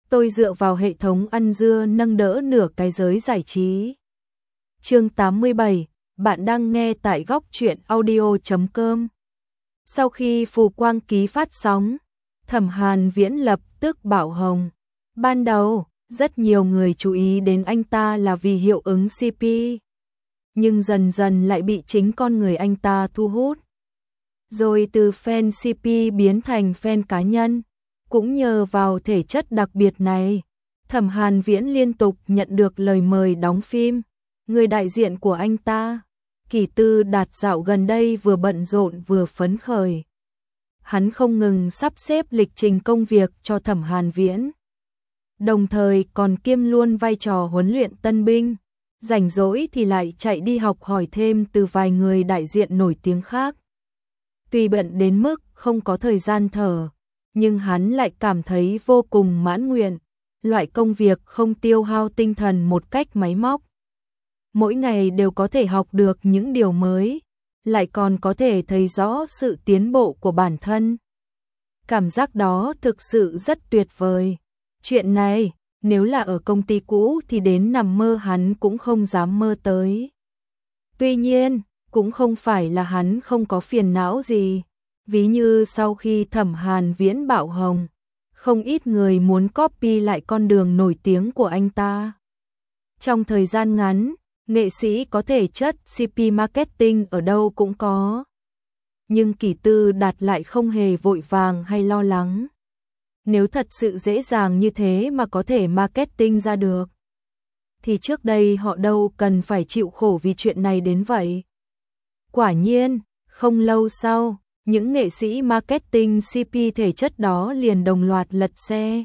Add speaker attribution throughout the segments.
Speaker 1: tôi dựa vào hệ thống ăn dưa nâng đỡ nửa cái giới giải trí. Chương 87, bạn đang nghe tại góc truyện audio.com. Sau khi Phù Quang Ký phát sóng, Thẩm Hàn Viễn lập tức bảo hồng. Ban đầu, rất nhiều người chú ý đến anh ta là vì hiệu ứng CP. Nhưng dần dần lại bị chính con người anh ta thu hút. Rồi từ fan CP biến thành fan cá nhân. Cũng nhờ vào thể chất đặc biệt này, Thẩm Hàn Viễn liên tục nhận được lời mời đóng phim. Người đại diện của anh ta, Kỳ Tư Đạt dạo gần đây vừa bận rộn vừa phấn khởi. Hắn không ngừng sắp xếp lịch trình công việc cho Thẩm Hàn Viễn. Đồng thời còn kiêm luôn vai trò huấn luyện tân binh. Rảnh rỗi thì lại chạy đi học hỏi thêm từ vài người đại diện nổi tiếng khác. Tuy bận đến mức không có thời gian thở, nhưng hắn lại cảm thấy vô cùng mãn nguyện. Loại công việc không tiêu hao tinh thần một cách máy móc. Mỗi ngày đều có thể học được những điều mới, lại còn có thể thấy rõ sự tiến bộ của bản thân. Cảm giác đó thực sự rất tuyệt vời. Chuyện này, nếu là ở công ty cũ thì đến nằm mơ hắn cũng không dám mơ tới. Tuy nhiên, cũng không phải là hắn không có phiền não gì. Ví như sau khi Thẩm Hàn Viễn bạo hồng, không ít người muốn copy lại con đường nổi tiếng của anh ta. Trong thời gian ngắn, nghệ sĩ có thể chất CP marketing ở đâu cũng có. Nhưng Kỳ Tư Đạt lại không hề vội vàng hay lo lắng. Nếu thật sự dễ dàng như thế mà có thể marketing ra được, thì trước đây họ đâu cần phải chịu khổ vì chuyện này đến vậy. Quả nhiên, không lâu sau, những nghệ sĩ marketing CP thể chất đó liền đồng loạt lật xe.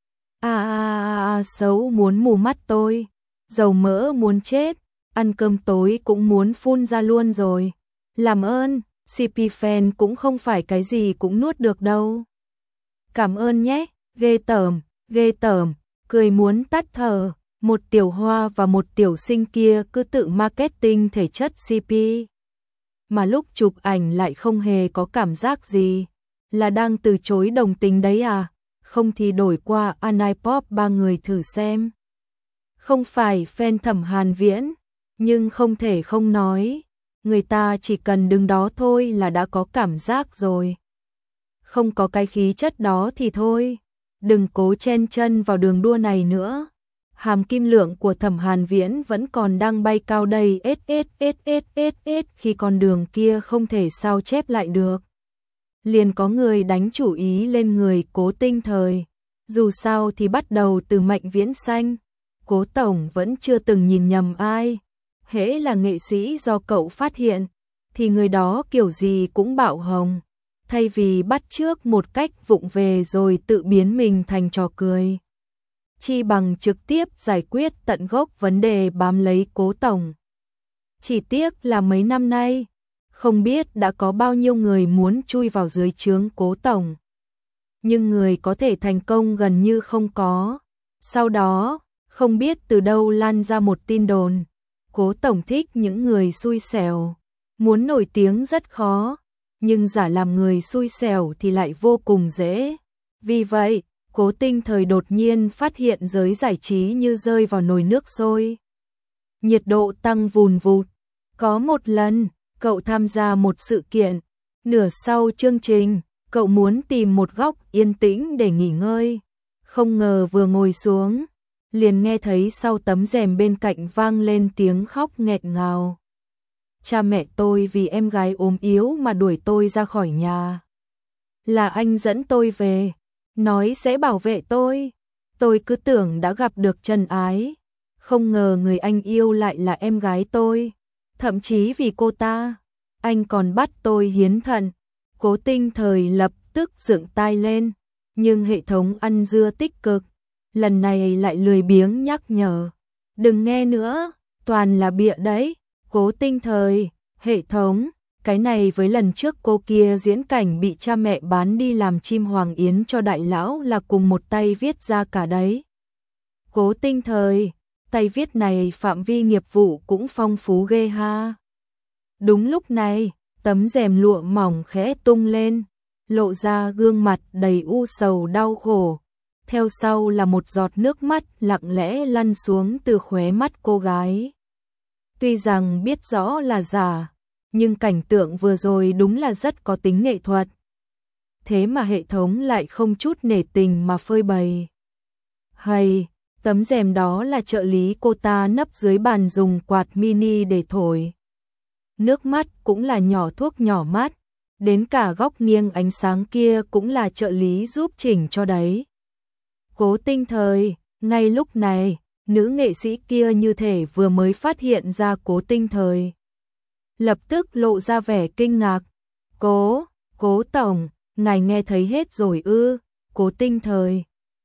Speaker 1: Xấu muốn mù mắt tôi, dầu mỡ muốn chết, ăn cơm tối cũng muốn phun ra luôn rồi. Làm ơn, CP fan cũng không phải cái gì cũng nuốt được đâu. Cảm ơn nhé, ghê tởm, cười muốn tắt thở. Một tiểu hoa và một tiểu sinh kia cứ tự marketing thể chất CP. Mà lúc chụp ảnh lại không hề có cảm giác gì. Là đang từ chối đồng tình đấy à? Không thì đổi qua Anipop 3 người thử xem. Không phải fan Thẩm Hàn Viễn, nhưng không thể không nói. Người ta chỉ cần đứng đó thôi là đã có cảm giác rồi. Không có cái khí chất đó thì thôi. Đừng cố chen chân vào đường đua này nữa. Hàm kim lượng của Thẩm Hàn Viễn vẫn còn đang bay cao đầy khi con đường kia không thể sao chép lại được. Liền có người đánh chủ ý lên người Cố Tinh Thời. Dù sao thì bắt đầu từ Mạnh Viễn Xanh, Cố Tổng vẫn chưa từng nhìn nhầm ai. Hễ là nghệ sĩ do cậu phát hiện, thì người đó kiểu gì cũng bạo hồng. Thay vì bắt chước một cách vụng về rồi tự biến mình thành trò cười, chi bằng trực tiếp giải quyết tận gốc vấn đề bám lấy Cố Tổng. Chỉ tiếc là mấy năm nay, không biết đã có bao nhiêu người muốn chui vào dưới trướng Cố Tổng. Nhưng người có thể thành công gần như không có. Sau đó, không biết từ đâu lan ra một tin đồn. Cố Tổng thích những người xui xẻo. Muốn nổi tiếng rất khó, nhưng giả làm người xui xẻo thì lại vô cùng dễ. Vì vậy, Cố Tinh Thời đột nhiên phát hiện giới giải trí như rơi vào nồi nước sôi. Nhiệt độ tăng vùn vụt. Có một lần, cậu tham gia một sự kiện. Nửa sau chương trình, cậu muốn tìm một góc yên tĩnh để nghỉ ngơi. Không ngờ vừa ngồi xuống, liền nghe thấy sau tấm rèm bên cạnh vang lên tiếng khóc nghẹt ngào. Cha mẹ tôi vì em gái ốm yếu mà đuổi tôi ra khỏi nhà. Là anh dẫn tôi về, nói sẽ bảo vệ tôi. Tôi cứ tưởng đã gặp được chân ái. Không ngờ người anh yêu lại là em gái tôi. Thậm chí vì cô ta, anh còn bắt tôi hiến thận. Cố Tinh Thời lập tức dựng tai lên. Nhưng hệ thống ăn dưa tích cực, lần này lại lười biếng nhắc nhở. Đừng nghe nữa, toàn là bịa đấy. Cố Tinh Thời, hệ thống, cái này với lần trước cô kia diễn cảnh bị cha mẹ bán đi làm chim hoàng yến cho đại lão là cùng một tay viết ra cả đấy. Cố Tinh Thời, tay viết này phạm vi nghiệp vụ cũng phong phú ghê ha. Đúng lúc này, tấm rèm lụa mỏng khẽ tung lên, lộ ra gương mặt đầy u sầu đau khổ. theo sau là một giọt nước mắt lặng lẽ lăn xuống từ khóe mắt cô gái. Tuy rằng biết rõ là giả, nhưng cảnh tượng vừa rồi đúng là rất có tính nghệ thuật. Thế mà hệ thống lại không chút nể tình mà phơi bày. Hay, tấm rèm đó là trợ lý cô ta nấp dưới bàn dùng quạt mini để thổi. Nước mắt cũng là nhỏ thuốc nhỏ mắt, đến cả góc nghiêng ánh sáng kia cũng là trợ lý giúp chỉnh cho đấy. Cố Tinh Thời, ngay lúc này, nữ nghệ sĩ kia như thể vừa mới phát hiện ra Cố Tinh Thời. Lập tức lộ ra vẻ kinh ngạc. Cố tổng, ngài nghe thấy hết rồi ư? Cố Tinh Thời,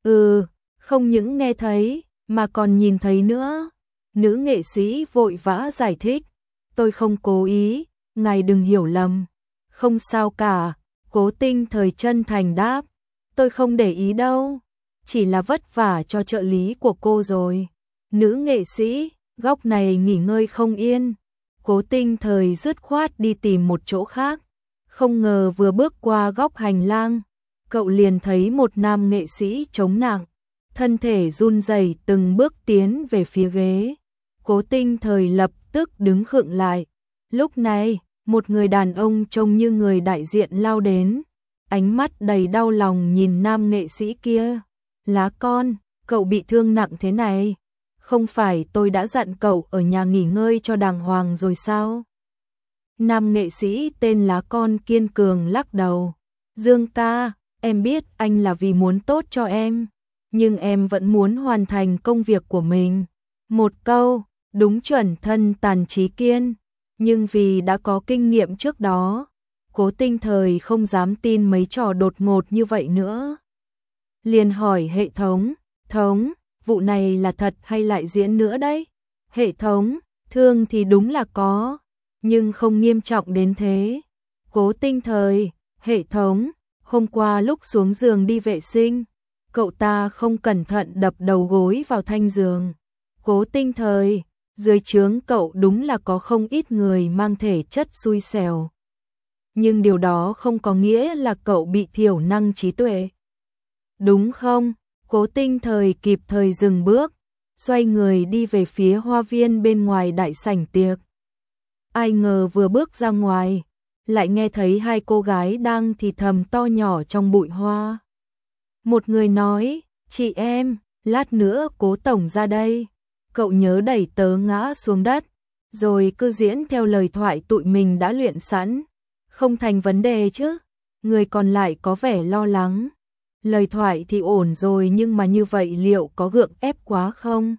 Speaker 1: không những nghe thấy, mà còn nhìn thấy nữa. Nữ nghệ sĩ vội vã giải thích, tôi không cố ý, ngài đừng hiểu lầm. Không sao cả, Cố Tinh Thời chân thành đáp, tôi không để ý đâu, chỉ là vất vả cho trợ lý của cô rồi. Nữ nghệ sĩ, góc này nghỉ ngơi không yên. Cố Tinh Thời dứt khoát đi tìm một chỗ khác. Không ngờ vừa bước qua góc hành lang, cậu liền thấy một nam nghệ sĩ chống nặng, thân thể run rẩy từng bước tiến về phía ghế. Cố Tinh Thời lập tức đứng khựng lại. Lúc này, một người đàn ông trông như người đại diện lao đến, ánh mắt đầy đau lòng nhìn nam nghệ sĩ kia. Lá con, cậu bị thương nặng thế này, không phải tôi đã dặn cậu ở nhà nghỉ ngơi cho đàng hoàng rồi sao? Nam nghệ sĩ tên Lá Con kiên cường lắc đầu. Dương ca, em biết anh là vì muốn tốt cho em, nhưng em vẫn muốn hoàn thành công việc của mình. Một câu, đúng chuẩn thân tàn trí kiên, nhưng vì đã có kinh nghiệm trước đó, Cố Tinh Thời không dám tin mấy trò đột ngột như vậy nữa. Liền hỏi hệ thống, vụ này là thật hay lại diễn nữa đấy? Hệ thống, thương thì đúng là có, nhưng không nghiêm trọng đến thế. Cố Tinh Thời, hệ thống, hôm qua lúc xuống giường đi vệ sinh, cậu ta không cẩn thận đập đầu gối vào thanh giường. Cố Tinh Thời, dưới trướng cậu đúng là có không ít người mang thể chất xui xẻo. Nhưng điều đó không có nghĩa là cậu bị thiểu năng trí tuệ. Đúng không? Cố Tinh Thời kịp thời dừng bước, xoay người đi về phía hoa viên bên ngoài đại sảnh tiệc. Ai ngờ vừa bước ra ngoài, lại nghe thấy hai cô gái đang thì thầm to nhỏ trong bụi hoa. Một người nói, chị em, lát nữa Cố tổng ra đây, cậu nhớ đẩy tớ ngã xuống đất, rồi cứ diễn theo lời thoại tụi mình đã luyện sẵn, không thành vấn đề chứ. Người còn lại có vẻ lo lắng. Lời thoại thì ổn rồi nhưng mà như vậy liệu có gượng ép quá không?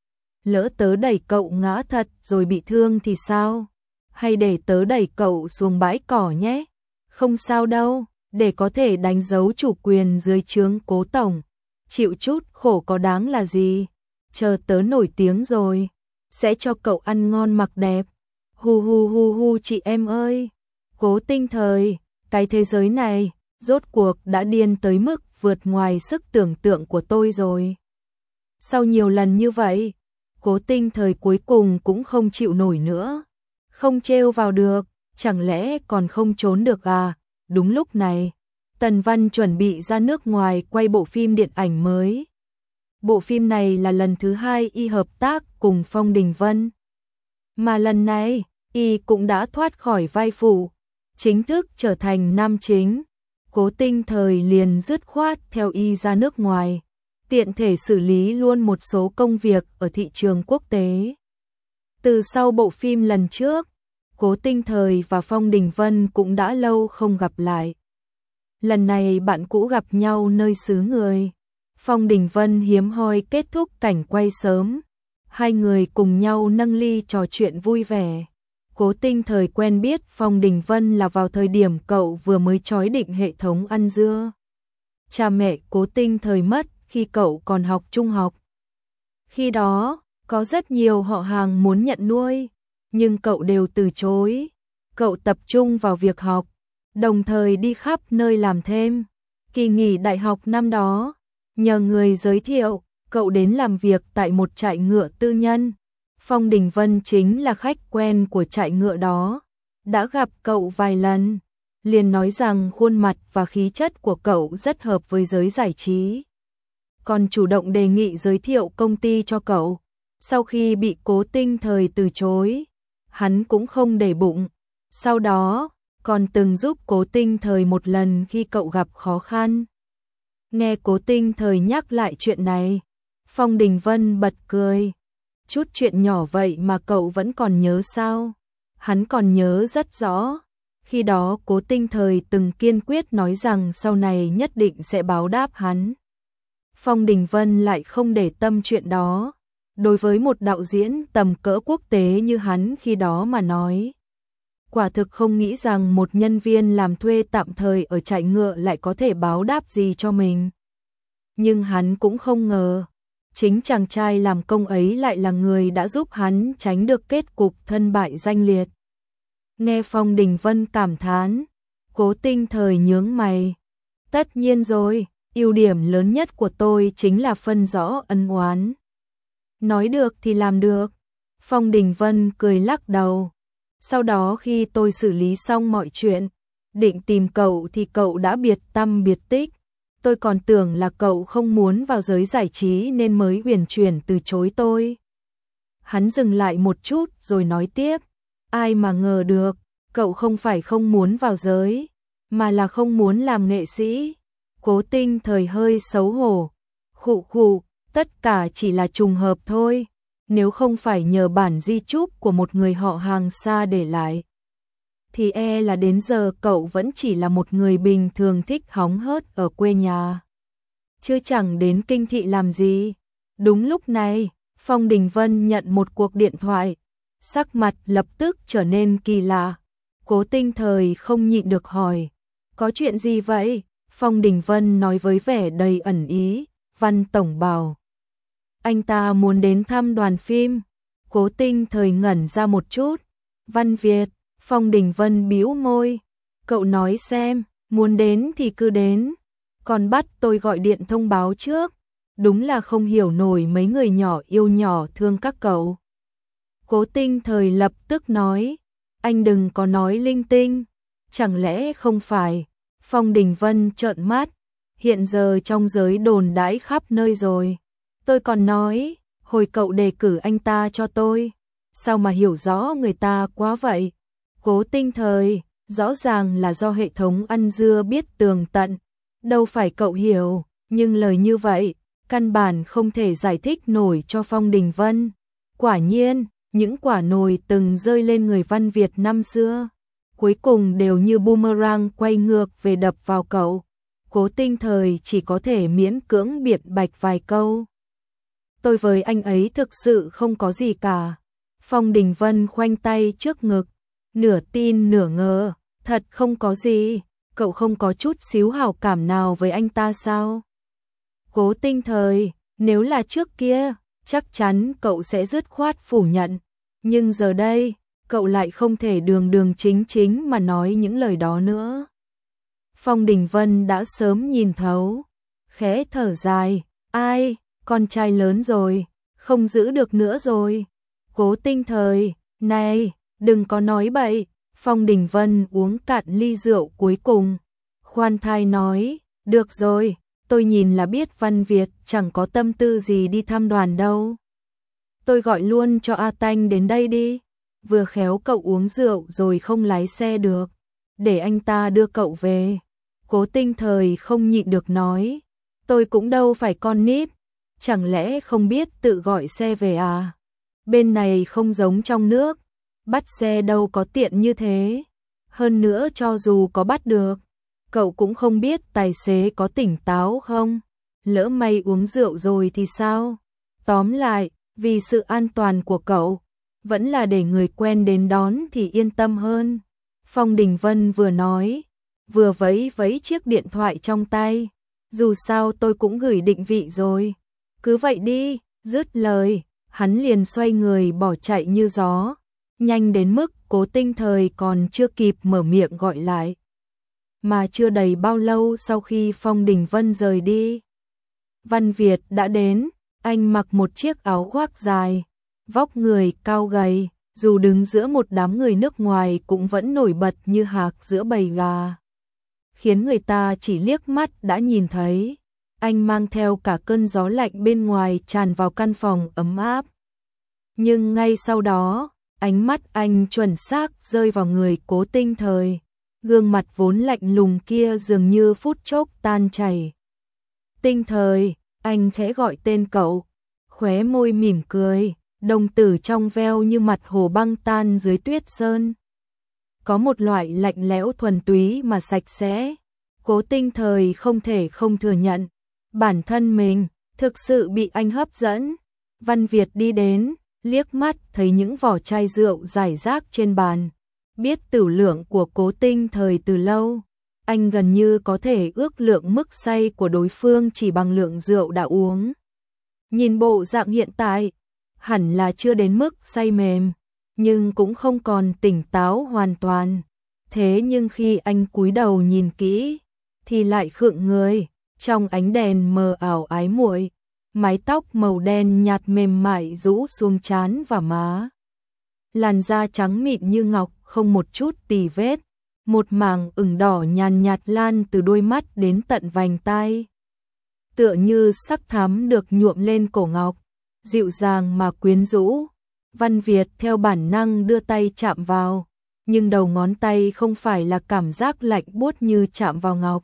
Speaker 1: Lỡ tớ đẩy cậu ngã thật rồi bị thương thì sao? Hay để tớ đẩy cậu xuống bãi cỏ nhé? Không sao đâu, để có thể đánh dấu chủ quyền dưới trướng Cố tổng. Chịu chút khổ có đáng là gì? Chờ tớ nổi tiếng rồi, sẽ cho cậu ăn ngon mặc đẹp. Hu hu hu hu chị em ơi! Cố Tinh Thời, cái thế giới này, rốt cuộc đã điên tới mức vượt ngoài sức tưởng tượng của tôi rồi. Sau nhiều lần như vậy, Cố Tinh Thời cuối cùng cũng không chịu nổi nữa. Không trêu vào được, chẳng lẽ còn không trốn được à? Đúng lúc này, Tần Văn chuẩn bị ra nước ngoài quay bộ phim điện ảnh mới. Bộ phim này là lần thứ 2 y hợp tác cùng Phong Đình Vân. Mà lần này, y cũng đã thoát khỏi vai phụ, chính thức trở thành nam chính. Cố Tinh Thời liền dứt khoát theo y ra nước ngoài, tiện thể xử lý luôn một số công việc ở thị trường quốc tế. Từ sau bộ phim lần trước, Cố Tinh Thời và Phong Đình Vân cũng đã lâu không gặp lại. Lần này bạn cũ gặp nhau nơi xứ người. Phong Đình Vân hiếm hoi kết thúc cảnh quay sớm. Hai người cùng nhau nâng ly trò chuyện vui vẻ. Cố Tinh Thời quen biết Phong Đình Vân là vào thời điểm cậu vừa mới chói định hệ thống ăn dưa. Cha mẹ Cố Tinh Thời mất khi cậu còn học trung học. Khi đó, có rất nhiều họ hàng muốn nhận nuôi, nhưng cậu đều từ chối. Cậu tập trung vào việc học, đồng thời đi khắp nơi làm thêm. Kỳ nghỉ đại học năm đó, nhờ người giới thiệu, cậu đến làm việc tại một trại ngựa tư nhân. Phong Đình Vân chính là khách quen của trại ngựa đó, đã gặp cậu vài lần, liền nói rằng khuôn mặt và khí chất của cậu rất hợp với giới giải trí. còn chủ động đề nghị giới thiệu công ty cho cậu. Sau khi bị Cố Tinh Thời từ chối, hắn cũng không để bụng. Sau đó, còn từng giúp Cố Tinh Thời một lần khi cậu gặp khó khăn. Nghe Cố Tinh Thời nhắc lại chuyện này, Phong Đình Vân bật cười. Chút chuyện nhỏ vậy mà cậu vẫn còn nhớ sao? Hắn còn nhớ rất rõ. Khi đó Cố Tinh Thời từng kiên quyết nói rằng sau này nhất định sẽ báo đáp hắn. Phong Đình Vân lại không để tâm chuyện đó. Đối với một đạo diễn tầm cỡ quốc tế như hắn khi đó mà nói, quả thực không nghĩ rằng một nhân viên làm thuê tạm thời ở trại ngựa lại có thể báo đáp gì cho mình. Nhưng hắn cũng không ngờ, chính chàng trai làm công ấy lại là người đã giúp hắn tránh được kết cục thân bại danh liệt. Nghe Phong Đình Vân cảm thán, Cố Tinh Thời nhướng mày. Tất nhiên rồi, ưu điểm lớn nhất của tôi chính là phân rõ ân oán. Nói được thì làm được. Phong Đình Vân cười lắc đầu. Sau đó khi tôi xử lý xong mọi chuyện, định tìm cậu thì cậu đã biệt tăm biệt tích. Tôi còn tưởng là cậu không muốn vào giới giải trí nên mới huyền chuyển từ chối tôi. Hắn dừng lại một chút rồi nói tiếp. Ai mà ngờ được, cậu không phải không muốn vào giới, mà là không muốn làm nghệ sĩ. Cố Tinh Thời hơi xấu hổ. Khụ khụ, tất cả chỉ là trùng hợp thôi. Nếu không phải nhờ bản di chúc của một người họ hàng xa để lại, thì là đến giờ cậu vẫn chỉ là một người bình thường thích hóng hớt ở quê nhà, chứ chẳng đến kinh thị làm gì. Đúng lúc này, Phong Đình Vân nhận một cuộc điện thoại, sắc mặt lập tức trở nên kỳ lạ. Cố Tinh Thời không nhịn được hỏi, có chuyện gì vậy? Phong Đình Vân nói với vẻ đầy ẩn ý, Văn tổng bảo anh ta muốn đến thăm đoàn phim. Cố Tinh Thời ngẩn ra một chút. Văn Việt. Phong Đình Vân bĩu môi. Cậu nói xem, muốn đến thì cứ đến, còn bắt tôi gọi điện thông báo trước. Đúng là không hiểu nổi mấy người nhỏ yêu nhỏ thương các cậu. Cố Tinh Thời lập tức nói, anh đừng có nói linh tinh. Chẳng lẽ không phải? Phong Đình Vân trợn mắt. Hiện giờ trong giới đồn đãi khắp nơi rồi. Tôi còn nói, hồi cậu đề cử anh ta cho tôi, sao mà hiểu rõ người ta quá vậy? Cố Tinh Thời, rõ ràng là do hệ thống ăn dưa biết tường tận, đâu phải cậu hiểu, nhưng lời như vậy, căn bản không thể giải thích nổi cho Phong Đình Vân. Quả nhiên, những quả nồi từng rơi lên người Văn Việt năm xưa, cuối cùng đều như boomerang quay ngược về đập vào cậu. Cố Tinh Thời chỉ có thể miễn cưỡng biện bạch vài câu. Tôi với anh ấy thực sự không có gì cả. Phong Đình Vân khoanh tay trước ngực, nửa tin nửa ngờ, thật không có gì, cậu không có chút xíu hảo cảm nào với anh ta sao? Cố Tinh Thời, nếu là trước kia, chắc chắn cậu sẽ dứt khoát phủ nhận, nhưng giờ đây, cậu lại không thể đường đường chính chính mà nói những lời đó nữa. Phong Đình Vân đã sớm nhìn thấu, khẽ thở dài, ai, con trai lớn rồi, không giữ được nữa rồi. Cố Tinh Thời, này, đừng có nói bậy. Phong Đình Vân uống cạn ly rượu cuối cùng, khoan thai nói, được rồi, tôi nhìn là biết Văn Việt chẳng có tâm tư gì đi thăm đoàn đâu. Tôi gọi luôn cho A Tanh đến đây đi, vừa khéo cậu uống rượu rồi không lái xe được, để anh ta đưa cậu về. Cố Tinh Thời không nhịn được nói, tôi cũng đâu phải con nít, chẳng lẽ không biết tự gọi xe về à? Bên này không giống trong nước, bắt xe đâu có tiện như thế. Hơn nữa cho dù có bắt được, cậu cũng không biết tài xế có tỉnh táo không, lỡ may uống rượu rồi thì sao? Tóm lại, vì sự an toàn của cậu, vẫn là để người quen đến đón thì yên tâm hơn. Phong Đình Vân vừa nói, vừa vẫy vẫy chiếc điện thoại trong tay. Dù sao tôi cũng gửi định vị rồi. Cứ vậy đi, dứt lời, hắn liền xoay người bỏ chạy như gió. Nhanh đến mức Cố Tinh Thời còn chưa kịp mở miệng gọi lại. Mà chưa đầy bao lâu sau khi Phong Đình Vân rời đi, Văn Việt đã đến. Anh mặc một chiếc áo khoác dài, vóc người cao gầy, dù đứng giữa một đám người nước ngoài cũng vẫn nổi bật như hạc giữa bầy gà, khiến người ta chỉ liếc mắt đã nhìn thấy. anh mang theo cả cơn gió lạnh bên ngoài tràn vào căn phòng ấm áp. Nhưng ngay sau đó, ánh mắt anh chuẩn xác rơi vào người Cố Tinh Thời, gương mặt vốn lạnh lùng kia dường như phút chốc tan chảy. Tinh Thời, anh khẽ gọi tên cậu, khóe môi mỉm cười, đồng tử trong veo như mặt hồ băng tan dưới tuyết sơn. Có một loại lạnh lẽo thuần túy mà sạch sẽ. Cố Tinh Thời không thể không thừa nhận, bản thân mình thực sự bị anh hấp dẫn. Văn Việt đi đến, liếc mắt thấy những vỏ chai rượu rải rác trên bàn. Biết tửu lượng của Cố Tinh Thời từ lâu, anh gần như có thể ước lượng mức say của đối phương chỉ bằng lượng rượu đã uống. Nhìn bộ dạng hiện tại, hẳn là chưa đến mức say mềm, nhưng cũng không còn tỉnh táo hoàn toàn. Thế nhưng khi anh cúi đầu nhìn kỹ, thì lại khựng người, trong ánh đèn mờ ảo ái muội, mái tóc màu đen nhạt mềm mại rũ xuống trán và má. Làn da trắng mịn như ngọc, không một chút tì vết, một mảng ửng đỏ nhàn nhạt lan từ đôi mắt đến tận vành tai. Tựa như sắc thắm được nhuộm lên cổ ngọc, dịu dàng mà quyến rũ. Văn Việt theo bản năng đưa tay chạm vào, nhưng đầu ngón tay không phải là cảm giác lạnh buốt như chạm vào ngọc.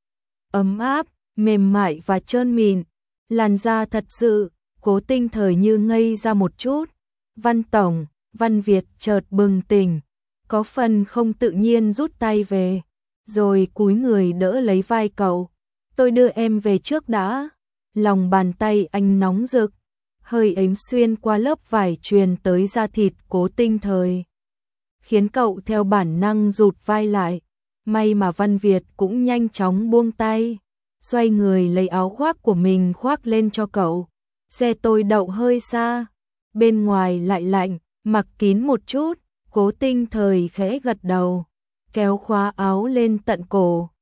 Speaker 1: Ấm áp, mềm mại và trơn mịn, làn da thật sự. Cố Tinh Thời như ngây ra một chút. Văn tổng, Văn Việt chợt bừng tỉnh, có phần không tự nhiên rút tay về, rồi cúi người đỡ lấy vai cậu. Tôi đưa em về trước đã. Lòng bàn tay anh nóng rực, hơi ấm xuyên qua lớp vải truyền tới da thịt Cố Tinh Thời, khiến cậu theo bản năng rụt vai lại. May mà Văn Việt cũng nhanh chóng buông tay, xoay người lấy áo khoác của mình khoác lên cho cậu. Xe tôi đậu hơi xa, bên ngoài lại lạnh, mặc kín một chút. Cố Tinh Thời khẽ gật đầu, kéo khóa áo lên tận cổ.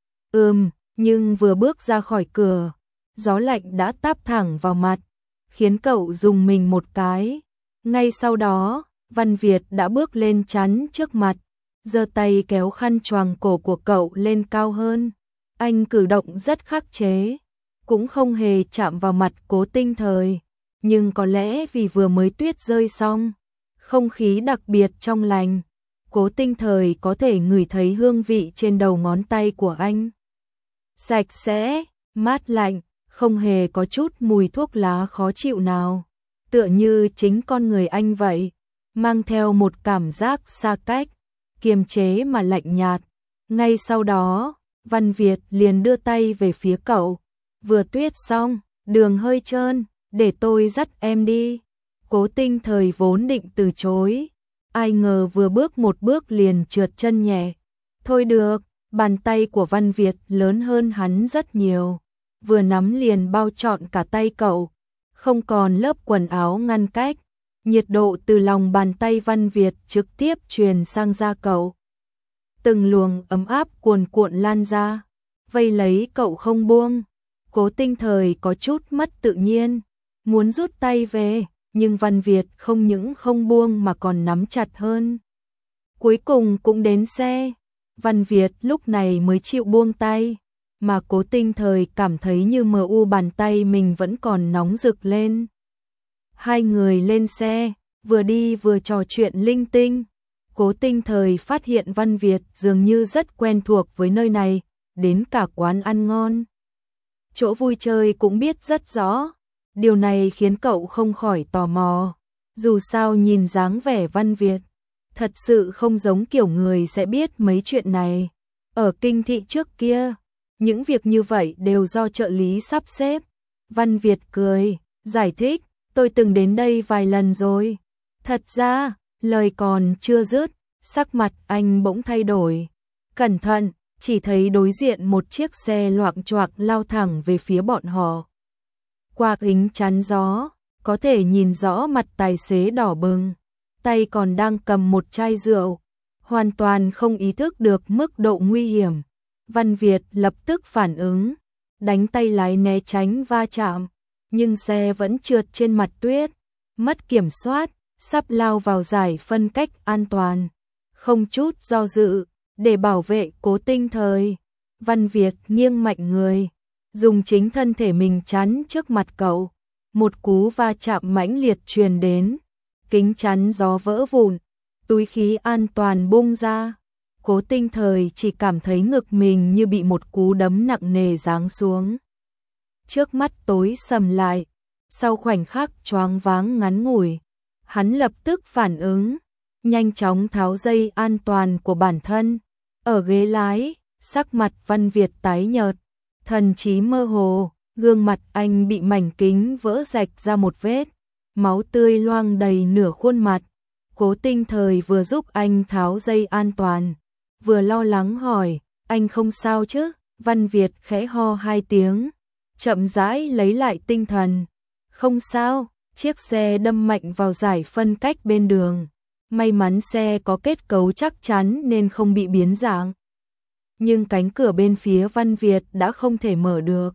Speaker 1: Nhưng vừa bước ra khỏi cửa, gió lạnh đã táp thẳng vào mặt, khiến cậu rùng mình một cái. Ngay sau đó, Văn Việt đã bước lên chắn trước mặt, giơ tay kéo khăn choàng cổ của cậu lên cao hơn. Anh cử động rất khắc chế, cũng không hề chạm vào mặt Cố Tinh Thời, nhưng có lẽ vì vừa mới tuyết rơi xong, không khí đặc biệt trong lành, Cố Tinh Thời có thể ngửi thấy hương vị trên đầu ngón tay của anh. Sạch sẽ, mát lạnh, không hề có chút mùi thuốc lá khó chịu nào, tựa như chính con người anh vậy, mang theo một cảm giác xa cách, kiềm chế mà lạnh nhạt. Ngay sau đó, Văn Việt liền đưa tay về phía cậu. Vừa tuyết xong, đường hơi trơn, để tôi dắt em đi. Cố Tinh Thời vốn định từ chối, ai ngờ vừa bước một bước liền trượt chân nhẹ. Thôi được, bàn tay của Văn Việt lớn hơn hắn rất nhiều, vừa nắm liền bao trọn cả tay cậu, không còn lớp quần áo ngăn cách. Nhiệt độ từ lòng bàn tay Văn Việt trực tiếp truyền sang da cậu. Từng luồng ấm áp cuồn cuộn lan ra, vây lấy cậu không buông. Cố Tinh Thời có chút mất tự nhiên, muốn rút tay về, nhưng Văn Việt không những không buông mà còn nắm chặt hơn. Cuối cùng cũng đến xe, Văn Việt lúc này mới chịu buông tay, mà Cố Tinh Thời cảm thấy như mờ u bàn tay mình vẫn còn nóng rực lên. Hai người lên xe, vừa đi vừa trò chuyện linh tinh. Cố Tinh Thời phát hiện Văn Việt dường như rất quen thuộc với nơi này, đến cả quán ăn ngon, chỗ vui chơi cũng biết rất rõ. Điều này khiến cậu không khỏi tò mò. Dù sao nhìn dáng vẻ Văn Việt, thật sự không giống kiểu người sẽ biết mấy chuyện này. Ở kinh thị trước kia, những việc như vậy đều do trợ lý sắp xếp. Văn Việt cười, giải thích, tôi từng đến đây vài lần rồi. Thật ra, lời còn chưa dứt, sắc mặt anh bỗng thay đổi. Cẩn thận, chỉ thấy đối diện một chiếc xe loạng choạng lao thẳng về phía bọn họ. Qua kính chắn gió, có thể nhìn rõ mặt tài xế đỏ bừng, tay còn đang cầm một chai rượu, hoàn toàn không ý thức được mức độ nguy hiểm. Văn Việt lập tức phản ứng, đánh tay lái né tránh va chạm, nhưng xe vẫn trượt trên mặt tuyết, mất kiểm soát, sắp lao vào giải phân cách an toàn. Không chút do dự, để bảo vệ Cố Tinh Thời, Văn Việt nghiêng mạnh người, dùng chính thân thể mình chắn trước mặt cậu. Một cú va chạm mãnh liệt truyền đến, kính chắn gió vỡ vụn, túi khí an toàn bung ra. Cố Tinh Thời chỉ cảm thấy ngực mình như bị một cú đấm nặng nề giáng xuống. Trước mắt tối sầm lại, sau khoảnh khắc choáng váng ngắn ngủi, hắn lập tức phản ứng, nhanh chóng tháo dây an toàn của bản thân. Ở ghế lái, sắc mặt Văn Việt tái nhợt, thần trí mơ hồ, gương mặt anh bị mảnh kính vỡ rạch ra một vết, máu tươi loang đầy nửa khuôn mặt. Cố Tinh Thời vừa giúp anh tháo dây an toàn, vừa lo lắng hỏi, anh không sao chứ? Văn Việt khẽ ho 2 tiếng, chậm rãi lấy lại tinh thần. Không sao, chiếc xe đâm mạnh vào dải phân cách bên đường. May mắn xe có kết cấu chắc chắn nên không bị biến dạng. Nhưng cánh cửa bên phía Văn Việt đã không thể mở được.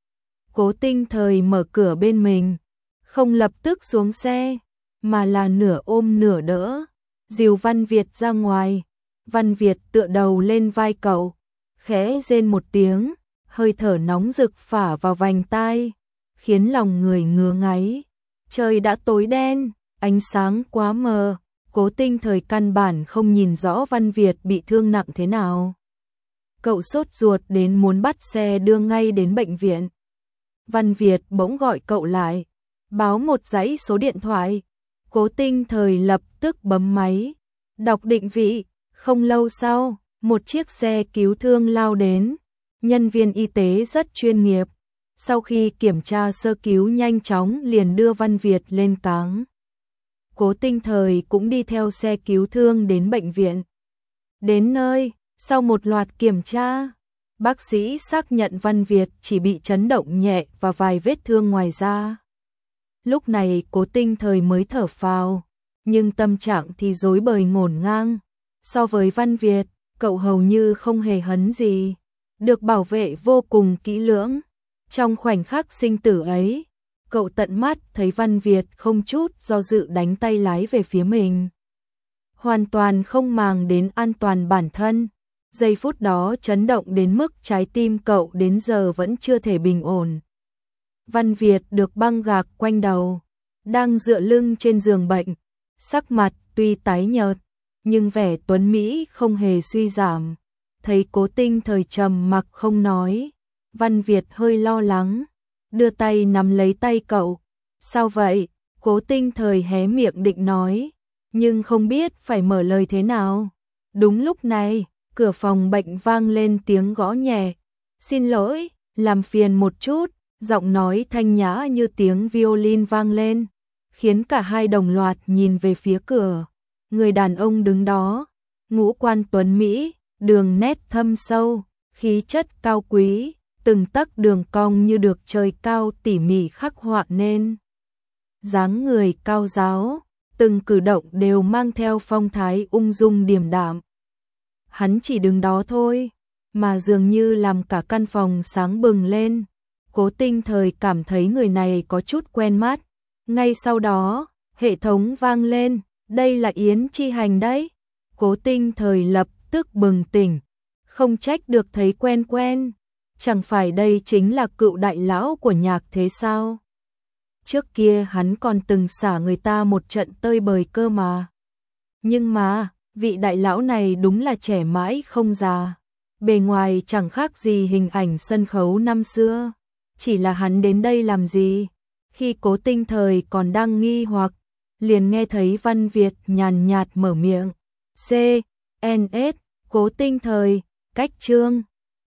Speaker 1: Cố Tinh Thời mở cửa bên mình, không lập tức xuống xe, mà là nửa ôm nửa đỡ, dìu Văn Việt ra ngoài. Văn Việt tựa đầu lên vai cậu, khẽ rên một tiếng, hơi thở nóng rực phả vào vành tai, khiến lòng người ngứa ngáy. Trời đã tối đen, ánh sáng quá mờ, Cố Tinh Thời căn bản không nhìn rõ Văn Việt bị thương nặng thế nào. Cậu sốt ruột đến muốn bắt xe đưa ngay đến bệnh viện. Văn Việt bỗng gọi cậu lại, báo một dãy số điện thoại. Cố Tinh Thời lập tức bấm máy, đọc định vị. Không lâu sau, một chiếc xe cứu thương lao đến. Nhân viên y tế rất chuyên nghiệp. Sau khi kiểm tra sơ cứu nhanh chóng liền đưa Văn Việt lên cáng. Cố Tinh Thời cũng đi theo xe cứu thương đến bệnh viện. Đến nơi, sau một loạt kiểm tra, bác sĩ xác nhận Văn Việt chỉ bị chấn động nhẹ và vài vết thương ngoài da. Lúc này Cố Tinh Thời mới thở phào, nhưng tâm trạng thì rối bời ngổn ngang. So với Văn Việt, cậu hầu như không hề hấn gì, được bảo vệ vô cùng kỹ lưỡng. Trong khoảnh khắc sinh tử ấy, cậu tận mắt thấy Văn Việt không chút do dự đánh tay lái về phía mình. Hoàn toàn không màng đến an toàn bản thân. Giây phút đó chấn động đến mức trái tim cậu đến giờ vẫn chưa thể bình ổn. Văn Việt được băng gạc quanh đầu, đang dựa lưng trên giường bệnh, sắc mặt tuy tái nhợt, nhưng vẻ tuấn mỹ không hề suy giảm. Thấy Cố Tinh Thời trầm mặc không nói, Văn Việt hơi lo lắng, đưa tay nắm lấy tay cậu. Sao vậy? Cố Tinh Thời hé miệng định nói, nhưng không biết phải mở lời thế nào. Đúng lúc này, cửa phòng bệnh vang lên tiếng gõ nhẹ. Xin lỗi, làm phiền một chút. Giọng nói thanh nhã như tiếng violin vang lên, khiến cả hai đồng loạt nhìn về phía cửa. Người đàn ông đứng đó, ngũ quan tuấn mỹ, đường nét thâm sâu, khí chất cao quý, từng tấc đường cong như được trời cao tỉ mỉ khắc họa nên. Dáng người cao ráo, từng cử động đều mang theo phong thái ung dung điềm đạm. Hắn chỉ đứng đó thôi, mà dường như làm cả căn phòng sáng bừng lên. Cố Tinh Thời cảm thấy người này có chút quen mắt. Ngay sau đó, hệ thống vang lên, đây là Yến Chi Hành đấy. Cố Tinh Thời lập tức bừng tỉnh, không trách được thấy quen quen. Chẳng phải đây chính là cựu đại lão của nhạc thế sao? Trước kia hắn còn từng xả người ta một trận tơi bời cơ mà. Nhưng mà, vị đại lão này đúng là trẻ mãi không già. Bề ngoài chẳng khác gì hình ảnh sân khấu năm xưa. Chỉ là hắn đến đây làm gì? Khi Cố Tinh Thời còn đang nghi hoặc, liền nghe thấy Văn Việt nhàn nhạt mở miệng. CNS, Cố Tinh Thời, cách chương.